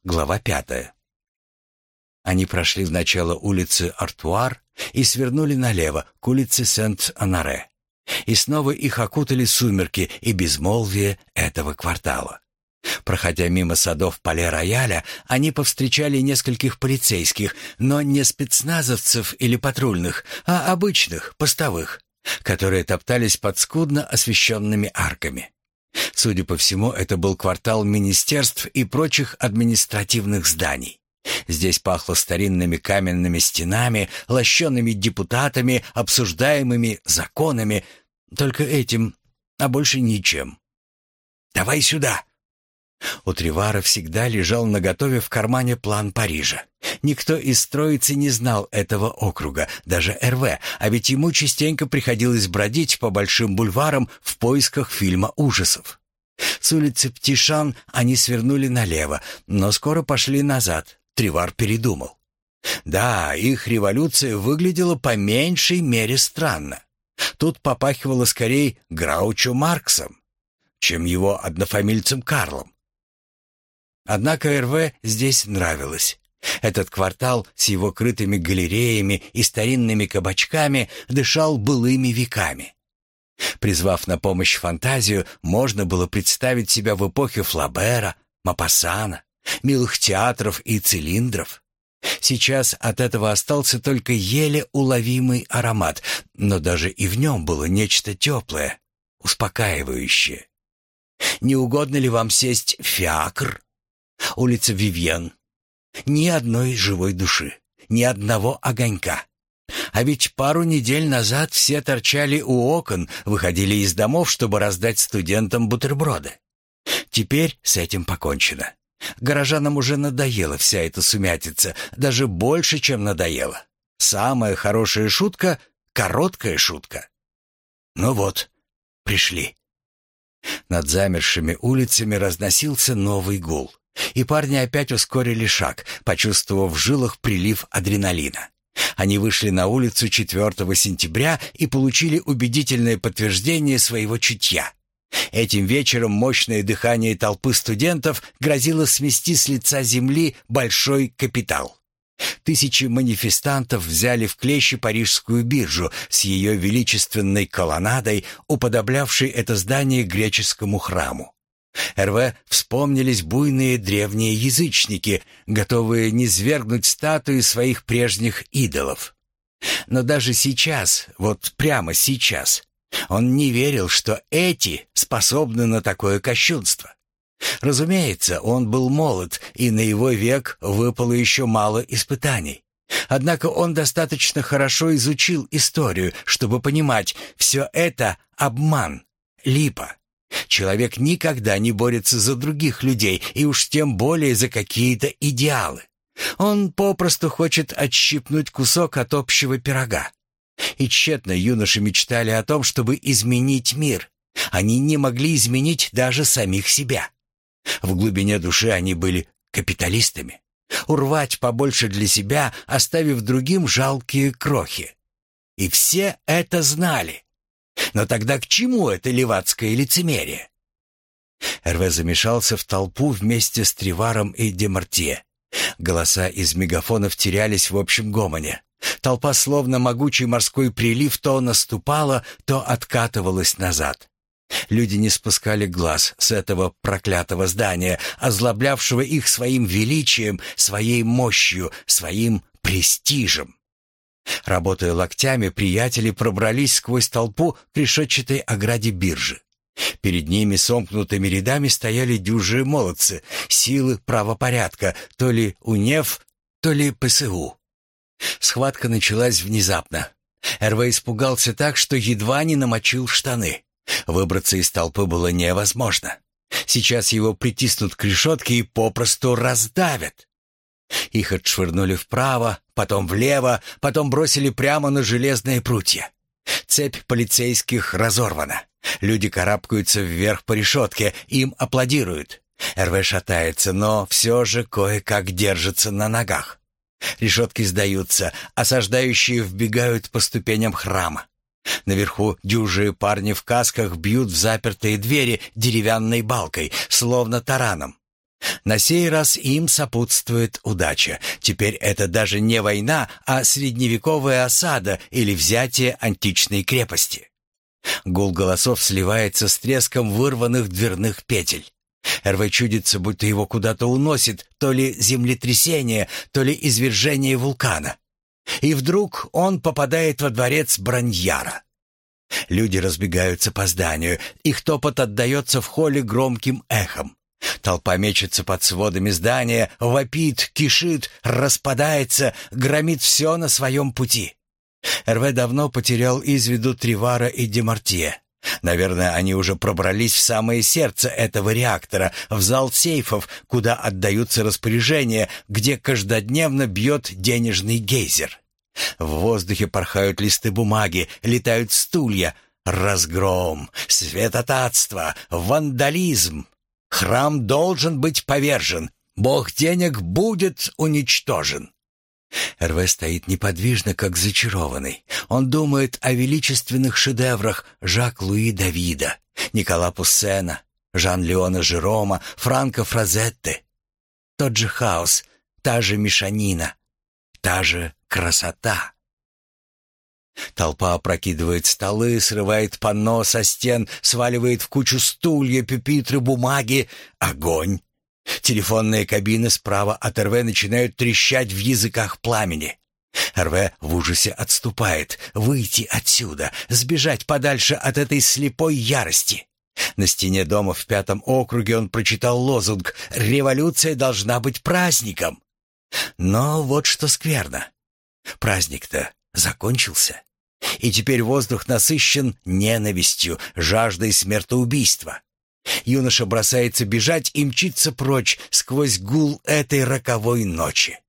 Глава 5. Они прошли в начало улицы Артуар и свернули налево, к улице Сент-Анаре. И снова их окутали сумерки и безмолвие этого квартала. Проходя мимо садов Пале-Рояля, они повстречали нескольких полицейских, но не спецназовцев или патрульных, а обычных, постовых, которые топтались под скудно освещенными арками. Судя по всему, это был квартал министерств и прочих административных зданий. Здесь пахло старинными каменными стенами, лощеными депутатами, обсуждаемыми законами. Только этим, а больше ничем. «Давай сюда!» У Тревара всегда лежал наготове в кармане план Парижа. Никто из троицы не знал этого округа, даже Эрве, а ведь ему частенько приходилось бродить по большим бульварам в поисках фильма ужасов. С улицы Птишан они свернули налево, но скоро пошли назад. Тревар передумал. Да, их революция выглядела по меньшей мере странно. Тут попахивало скорее Граучо Марксом, чем его однофамильцем Карлом. Однако Эрве здесь нравилось. Этот квартал с его крытыми галереями и старинными кабачками дышал былыми веками. Призвав на помощь фантазию, можно было представить себя в эпохе Флабера, Мопассана, милых театров и цилиндров. Сейчас от этого остался только еле уловимый аромат, но даже и в нем было нечто теплое, успокаивающее. «Не угодно ли вам сесть в фиакр?» Улица Вивьен. Ни одной живой души, ни одного огонька. А ведь пару недель назад все торчали у окон, выходили из домов, чтобы раздать студентам бутерброды. Теперь с этим покончено. Горожанам уже надоела вся эта сумятица, даже больше, чем надоела. Самая хорошая шутка — короткая шутка. Ну вот, пришли. Над замершими улицами разносился новый гул. И парни опять ускорили шаг, почувствовав в жилах прилив адреналина. Они вышли на улицу 4 сентября и получили убедительное подтверждение своего чутья. Этим вечером мощное дыхание толпы студентов грозило смести с лица земли большой капитал. Тысячи манифестантов взяли в клещи Парижскую биржу с ее величественной колоннадой, уподоблявшей это здание греческому храму. Эрве вспомнились буйные древние язычники, готовые низвергнуть статуи своих прежних идолов. Но даже сейчас, вот прямо сейчас, он не верил, что эти способны на такое кощунство. Разумеется, он был молод, и на его век выпало еще мало испытаний. Однако он достаточно хорошо изучил историю, чтобы понимать, все это обман, липа. Человек никогда не борется за других людей, и уж тем более за какие-то идеалы. Он попросту хочет отщипнуть кусок от общего пирога. И тщетно юноши мечтали о том, чтобы изменить мир. Они не могли изменить даже самих себя. В глубине души они были капиталистами. Урвать побольше для себя, оставив другим жалкие крохи. И все это знали. Но тогда к чему это левацкое лицемерие? Эрве замешался в толпу вместе с Треваром и Демартье. Голоса из мегафонов терялись в общем гомоне. Толпа, словно могучий морской прилив, то наступала, то откатывалась назад. Люди не спускали глаз с этого проклятого здания, озлоблявшего их своим величием, своей мощью, своим престижем. Работая локтями, приятели пробрались сквозь толпу к решетчатой ограде биржи. Перед ними сомкнутыми рядами стояли дюжие молодцы, силы правопорядка, то ли УНЕФ, то ли ПСУ. Схватка началась внезапно. Эрве испугался так, что едва не намочил штаны. Выбраться из толпы было невозможно. Сейчас его притиснут к решетке и попросту раздавят. Их отшвырнули вправо, потом влево, потом бросили прямо на железные прутья. Цепь полицейских разорвана. Люди карабкаются вверх по решетке, им аплодируют. Эрве шатается, но все же кое-как держится на ногах. Решетки сдаются, осаждающие вбегают по ступеням храма. Наверху дюжие парни в касках бьют в запертые двери деревянной балкой, словно тараном. На сей раз им сопутствует удача. Теперь это даже не война, а средневековая осада или взятие античной крепости. Гул голосов сливается с треском вырванных дверных петель. Эрве чудится, будто его куда-то уносит, то ли землетрясение, то ли извержение вулкана. И вдруг он попадает во дворец Браньяра. Люди разбегаются по зданию, их топот отдается в холле громким эхом. Толпа мечется под сводами здания, вопит, кишит, распадается, громит все на своем пути. Эрве давно потерял из виду Тривара и Демартье. Наверное, они уже пробрались в самое сердце этого реактора, в зал сейфов, куда отдаются распоряжения, где каждодневно бьет денежный гейзер. В воздухе порхают листы бумаги, летают стулья. Разгром, святотатство, вандализм. Храм должен быть повержен. Бог денег будет уничтожен. Эрве стоит неподвижно, как зачарованный. Он думает о величественных шедеврах Жак-Луи Давида, Никола Пуссена, Жан-Леона Жерома, Франко Фразетте. Тот же хаос, та же мешанина, та же красота. Толпа опрокидывает столы, срывает панно со стен, сваливает в кучу стулья, пюпитры, бумаги. Огонь! Телефонные кабины справа от Эрве начинают трещать в языках пламени. Эрве в ужасе отступает. Выйти отсюда, сбежать подальше от этой слепой ярости. На стене дома в 5 округе он прочитал лозунг «Революция должна быть праздником». Но вот что скверно. Праздник-то закончился. И теперь воздух насыщен ненавистью, жаждой смертоубийства. Юноша бросается бежать и мчится прочь сквозь гул этой роковой ночи.